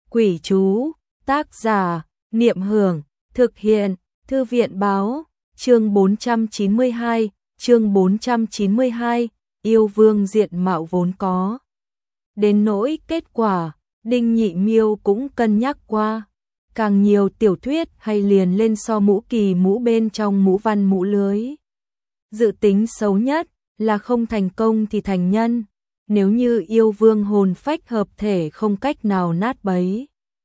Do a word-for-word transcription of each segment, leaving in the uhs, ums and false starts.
Quỷ chú, tác giả, Niệm Hưởng, thực hiện, Thư viện báo, chương bốn trăm chín mươi hai, chương bốn trăm chín mươi hai, yêu vương diện mạo vốn có. Đến nỗi kết quả, Đinh Nhị Miêu cũng cân nhắc qua. Càng nhiều tiểu thuyết hay liền lên so mũ kỳ mũ bên trong mũ văn mũ lưới. Dự tính xấu nhất là không thành công thì thành nhân, nếu như yêu vương hồn phách hợp thể không cách nào nát bấy.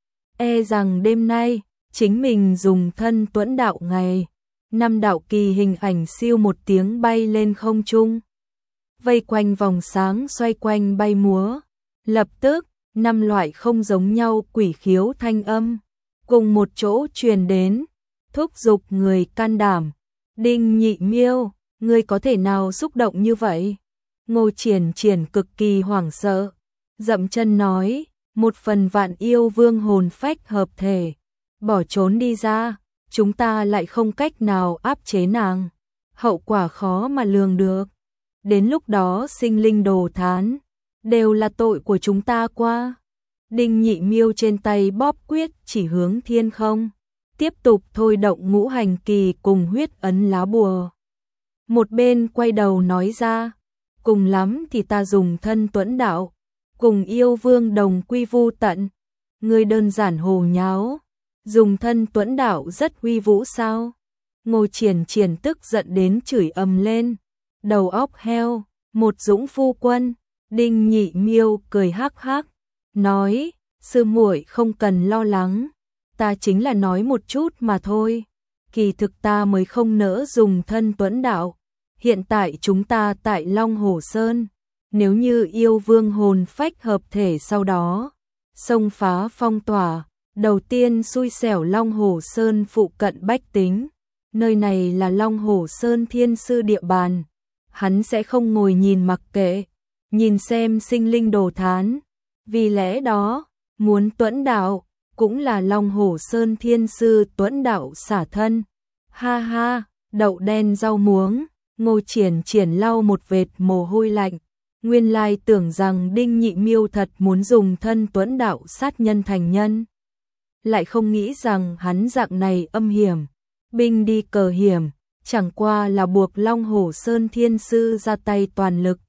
E rằng đêm nay, chính mình dùng thân tuẫn đạo ngày, năm đạo kỳ hình ảnh siêu một tiếng bay lên không trung. Vây quanh vòng sáng xoay quanh bay múa, lập tức, năm loại không giống nhau quỷ khiếu thanh âm, cùng một chỗ truyền đến, thúc giục người can đảm. Đinh Nhị Miêu, ngươi có thể nào xúc động như vậy? Ngô Triển Triển cực kỳ hoảng sợ, dậm chân nói, một phần vạn yêu vương hồn phách hợp thể, bỏ trốn đi ra, chúng ta lại không cách nào áp chế nàng, hậu quả khó mà lường được. Đến lúc đó sinh linh đồ thán, đều là tội của chúng ta qua. Đinh Nhị Miêu trên tay bóp quyết chỉ hướng thiên không, tiếp tục thôi động ngũ hành kỳ cùng huyết ấn lá bùa. Một bên quay đầu nói ra, cùng lắm thì ta dùng thân tuẫn đạo, cùng yêu vương đồng quy vu tận. Ngươi đơn giản hồ nháo, dùng thân tuẫn đạo rất uy vũ sao? Ngô Triển Triển tức giận đến chửi ầm lên, đầu óc heo, một dũng phu quân. Đinh Nhị Miêu cười hắc hắc, nói, sư muội không cần lo lắng, ta chính là nói một chút mà thôi, kỳ thực ta mới không nỡ dùng thân tuẫn đạo. Hiện tại chúng ta tại Long Hồ Sơn, nếu như yêu vương hồn phách hợp thể sau đó, xông phá phong tỏa, đầu tiên xui xẻo Long Hồ Sơn phụ cận bách tính, nơi này là Long Hồ Sơn thiên sư địa bàn, hắn sẽ không ngồi nhìn mặc kệ, nhìn xem sinh linh đồ thán, vì lẽ đó, muốn tuẫn đạo, cũng là Long Hồ Sơn thiên sư tuẫn đạo xả thân. Ha ha, đậu đen rau muống. Ngô Triển Triển lau một vệt mồ hôi lạnh, nguyên lai tưởng rằng Đinh Nhị Miêu thật muốn dùng thân tuẫn đạo sát nhân thành nhân. Lại không nghĩ rằng hắn dạng này âm hiểm, binh đi cờ hiểm, chẳng qua là buộc Long Hồ Sơn thiên sư ra tay toàn lực.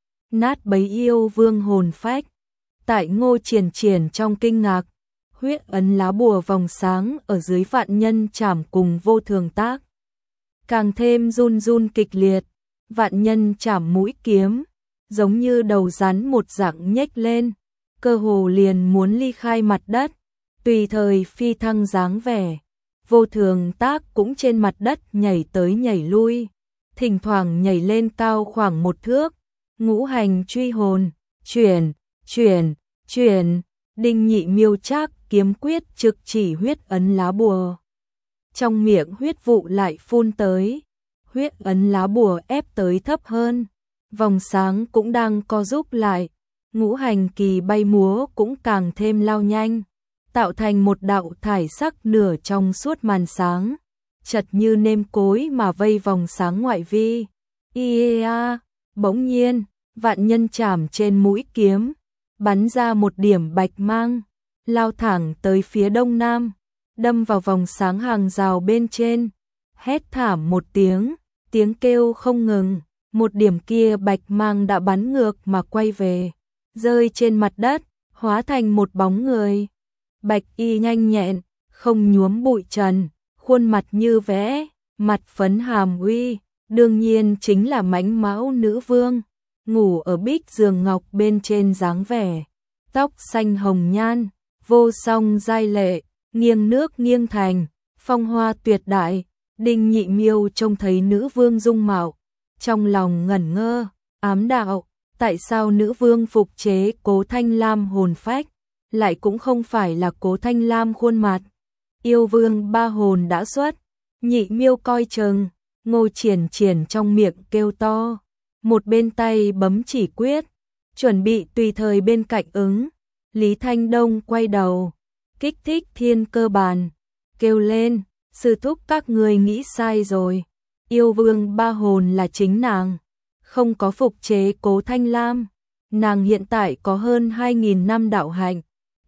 Nát bấy yêu vương hồn phách, tại Ngô Triển Triển trong kinh ngạc, huyết ấn lá bùa vòng sáng ở dưới vạn nhân chảm cùng vô thường tác. Càng thêm run run kịch liệt, vạn nhân chảm mũi kiếm, giống như đầu rắn một dạng nhếch lên, cơ hồ liền muốn ly khai mặt đất, tùy thời phi thăng dáng vẻ. Vô thường tác cũng trên mặt đất nhảy tới nhảy lui, thỉnh thoảng nhảy lên cao khoảng một thước, ngũ hành truy hồn, chuyển, chuyển, chuyển, Đinh Nhị Miêu trác kiếm quyết trực chỉ huyết ấn lá bùa. Trong miệng huyết vụ lại phun tới, huyết ấn lá bùa ép tới thấp hơn, vòng sáng cũng đang co rúm lại, ngũ hành kỳ bay múa cũng càng thêm lao nhanh, tạo thành một đạo thải sắc nửa trong suốt màn sáng, chật như nêm cối mà vây vòng sáng ngoại vi. Ia, bỗng nhiên, vạn nhân chảm trên mũi kiếm, bắn ra một điểm bạch mang, lao thẳng tới phía đông nam, đâm vào vòng sáng hàng rào bên trên, hét thảm một tiếng, tiếng kêu không ngừng, một điểm kia bạch mang đã bắn ngược mà quay về, rơi trên mặt đất, hóa thành một bóng người. Bạch y nhanh nhẹn, không nhuốm bụi trần, khuôn mặt như vẽ, mặt phấn hàm uy, đương nhiên chính là mãnh mão nữ vương, ngủ ở bích giường ngọc bên trên dáng vẻ, tóc xanh hồng nhan, vô song giai lệ, nghiêng nước nghiêng thành, phong hoa tuyệt đại. Đinh Nhị Miêu trông thấy nữ vương dung mạo, trong lòng ngẩn ngơ, ám đạo, tại sao nữ vương phục chế Cố Thanh Lam hồn phách, lại cũng không phải là Cố Thanh Lam khuôn mặt. Yêu vương ba hồn đã xuất, Nhị Miêu coi chừng, Ngô Triển Triển trong miệng kêu to, một bên tay bấm chỉ quyết, chuẩn bị tùy thời bên cạnh ứng. Lý Thanh Đông quay đầu, kích thích thiên cơ bàn, kêu lên, sư thúc các người nghĩ sai rồi, yêu vương ba hồn là chính nàng, không có phục chế Cố Thanh Lam, nàng hiện tại có hơn hai nghìn năm đạo hạnh,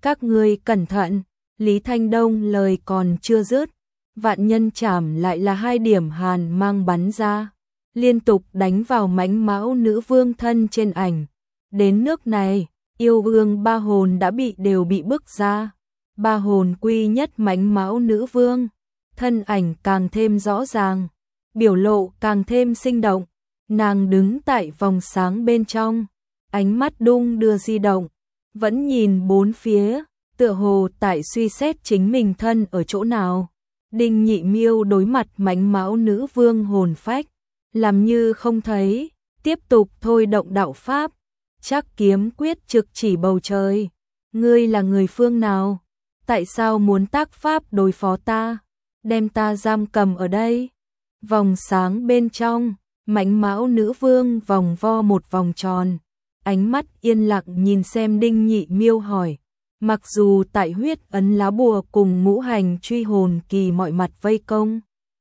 Các ngươi cẩn thận, Lý Thanh Đông lời còn chưa dứt, vạn nhân trảm lại là hai điểm hàn mang bắn ra, liên tục đánh vào mãnh mão nữ vương thân trên ảnh. Đến nước này, yêu vương ba hồn đã bị đều bị bức ra. Ba hồn quy nhất mãnh mão nữ vương, thân ảnh càng thêm rõ ràng, biểu lộ càng thêm sinh động. Nàng đứng tại vòng sáng bên trong, ánh mắt đung đưa di động, vẫn nhìn bốn phía, tựa hồ tại suy xét chính mình thân ở chỗ nào. Đinh Nhị Miêu đối mặt mãnh mão nữ vương hồn phách, làm như không thấy, tiếp tục thôi động đạo pháp, chắc kiếm quyết trực chỉ bầu trời. Ngươi là người phương nào? Tại sao muốn tác pháp đối phó ta? Đem ta giam cầm ở đây? Vòng sáng bên trong, mãnh mão nữ vương vòng vo một vòng tròn, ánh mắt yên lặng nhìn xem Đinh Nhị Miêu hỏi. Mặc dù tại huyết ấn lá bùa cùng ngũ hành truy hồn kỳ mọi mặt vây công,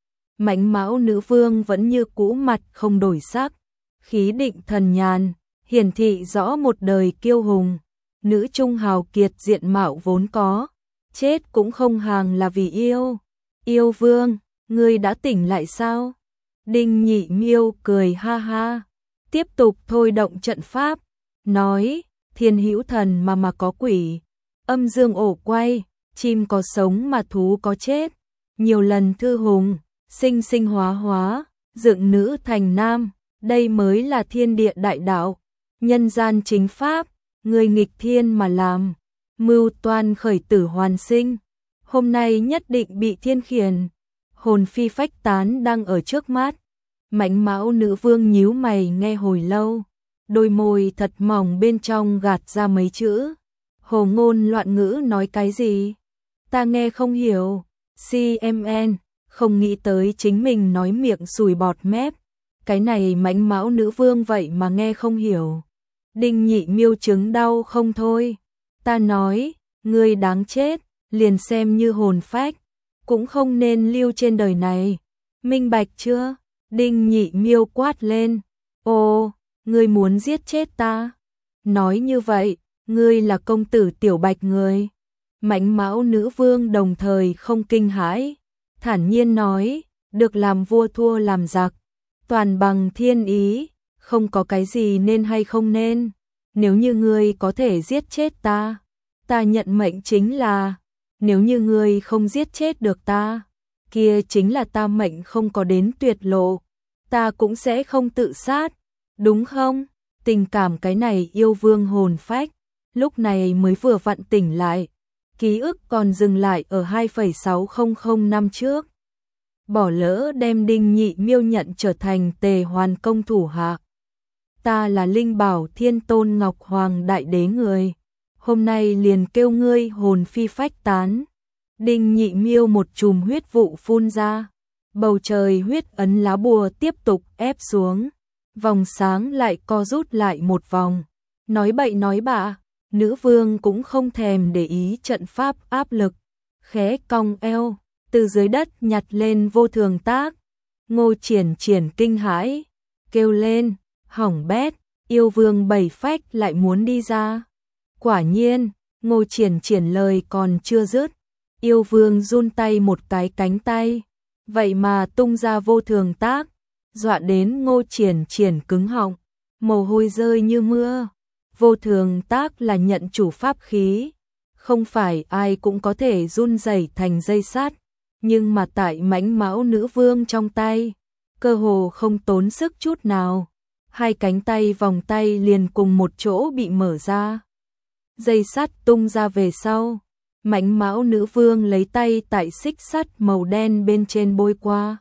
mãnh mão nữ vương vẫn như cũ mặt không đổi sắc, khí định thần nhàn, hiển thị rõ một đời kiêu hùng. Nữ trung hào kiệt diện mạo vốn có, chết cũng không hàng là vì yêu. Yêu vương, ngươi đã tỉnh lại sao? Đinh Nhị Miêu cười ha ha, tiếp tục thôi động trận pháp, nói, thiên hữu thần mà mà có quỷ, âm dương ổ quay, chim có sống mà thú có chết, nhiều lần thư hùng, sinh sinh hóa hóa, dựng nữ thành nam, đây mới là thiên địa đại đạo, nhân gian chính pháp, người nghịch thiên mà làm, mưu toan khởi tử hoàn sinh, hôm nay nhất định bị thiên khiển. Hồn phi phách tán đang ở trước mắt, mãnh mão nữ vương nhíu mày nghe hồi lâu, đôi môi thật mỏng bên trong gạt ra mấy chữ. Hồ ngôn loạn ngữ nói cái gì? Ta nghe không hiểu. xê em en, không nghĩ tới chính mình nói miệng sùi bọt mép. Cái này mãnh mão nữ vương vậy mà nghe không hiểu. Đinh Nhị Miêu chứng đau không thôi. Ta nói, ngươi đáng chết, liền xem như hồn phách, cũng không nên lưu trên đời này. Minh bạch chưa? Đinh Nhị Miêu quát lên. Ồ, ngươi muốn giết chết ta? Nói như vậy, ngươi là công tử Tiểu Bạch người. Mãnh mão nữ vương đồng thời không kinh hãi, thản nhiên nói, được làm vua thua làm giặc, toàn bằng thiên ý, không có cái gì nên hay không nên. Nếu như ngươi có thể giết chết ta, ta nhận mệnh chính là, nếu như ngươi không giết chết được ta, kia chính là ta mệnh không có đến tuyệt lộ, ta cũng sẽ không tự sát, đúng không? Tình cảm cái này yêu vương hồn phách, lúc này mới vừa vặn tỉnh lại, ký ức còn dừng lại ở hai phẩy sáu không không năm trước. Bỏ lỡ đem Đinh Nhị Miêu nhận trở thành Tề Hoàn công thủ hạ. Ta là Linh Bảo Thiên Tôn Ngọc Hoàng Đại Đế người, hôm nay liền kêu ngươi hồn phi phách tán. Đinh Nhị Miêu một chùm huyết vụ phun ra, bầu trời huyết ấn lá bùa tiếp tục ép xuống, vòng sáng lại co rút lại một vòng. Nói bậy nói bạ, nữ vương cũng không thèm để ý trận pháp áp lực, khẽ cong eo, từ dưới đất nhặt lên vô thường tác. Ngô Triển Triển kinh hãi, kêu lên, hỏng bét, yêu vương bảy phách lại muốn đi ra. Quả nhiên, Ngô Triển Triển lời còn chưa dứt, yêu vương run tay một cái cánh tay, vậy mà tung ra vô thường tác, dọa đến Ngô Triển Triển cứng họng, mồ hôi rơi như mưa. Vô thường tác là nhận chủ pháp khí, không phải ai cũng có thể run rẩy thành dây sắt, nhưng mà tại mãnh mão nữ vương trong tay, cơ hồ không tốn sức chút nào, hai cánh tay vòng tay liền cùng một chỗ bị mở ra. Dây sắt tung ra về sau, mãnh mão nữ vương lấy tay tại xích sắt màu đen bên trên bôi qua.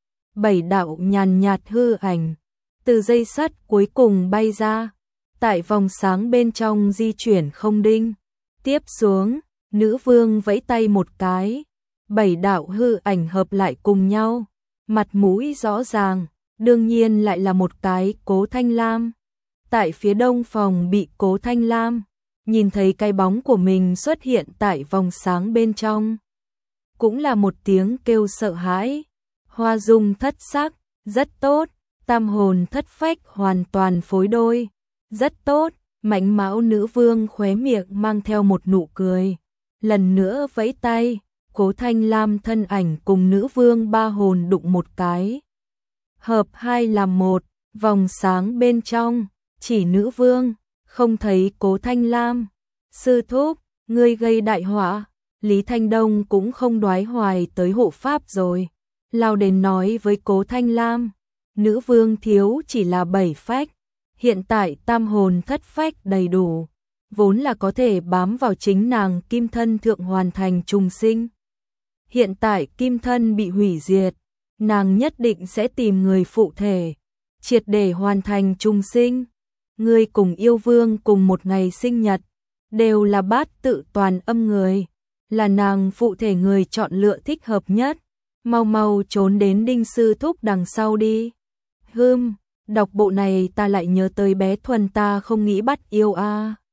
Bảy đạo nhàn nhạt hư ảnh, từ dây sắt cuối cùng bay ra, tại vòng sáng bên trong di chuyển không đinh. Tiếp xuống, nữ vương vẫy tay một cái, bảy đạo hư ảnh hợp lại cùng nhau, mặt mũi rõ ràng, đương nhiên lại là một cái Cố Thanh Lam. Tại phía đông phòng bị Cố Thanh Lam, nhìn thấy cái bóng của mình xuất hiện tại vòng sáng bên trong. Cũng là một tiếng kêu sợ hãi, hoa dung thất sắc, rất tốt, tam hồn thất phách hoàn toàn phối đôi, rất tốt, Mãnh Mão nữ vương khóe miệng mang theo một nụ cười, lần nữa vẫy tay, Cố Thanh Lam thân ảnh cùng nữ vương ba hồn đụng một cái. Hợp hai làm một, vòng sáng bên trong, chỉ nữ vương, không thấy Cố Thanh Lam. Sư thúc, ngươi gây đại họa, Lý Thanh Đông cũng không đoái hoài tới hộ pháp rồi. Lao đến nói với Cố Thanh Lam, nữ vương thiếu chỉ là bảy phách, hiện tại tam hồn thất phách đầy đủ, vốn là có thể bám vào chính nàng kim thân thượng hoàn thành trùng sinh. Hiện tại kim thân bị hủy diệt, nàng nhất định sẽ tìm người phụ thể, triệt để hoàn thành trùng sinh. Ngươi cùng yêu vương cùng một ngày sinh nhật, đều là bát tự toàn âm người, là nàng phụ thể người chọn lựa thích hợp nhất. Mau mau trốn đến Đinh sư thúc đằng sau đi. Hừm, đọc bộ này ta lại nhớ tới bé Thuần ta không nghĩ bắt yêu a. À.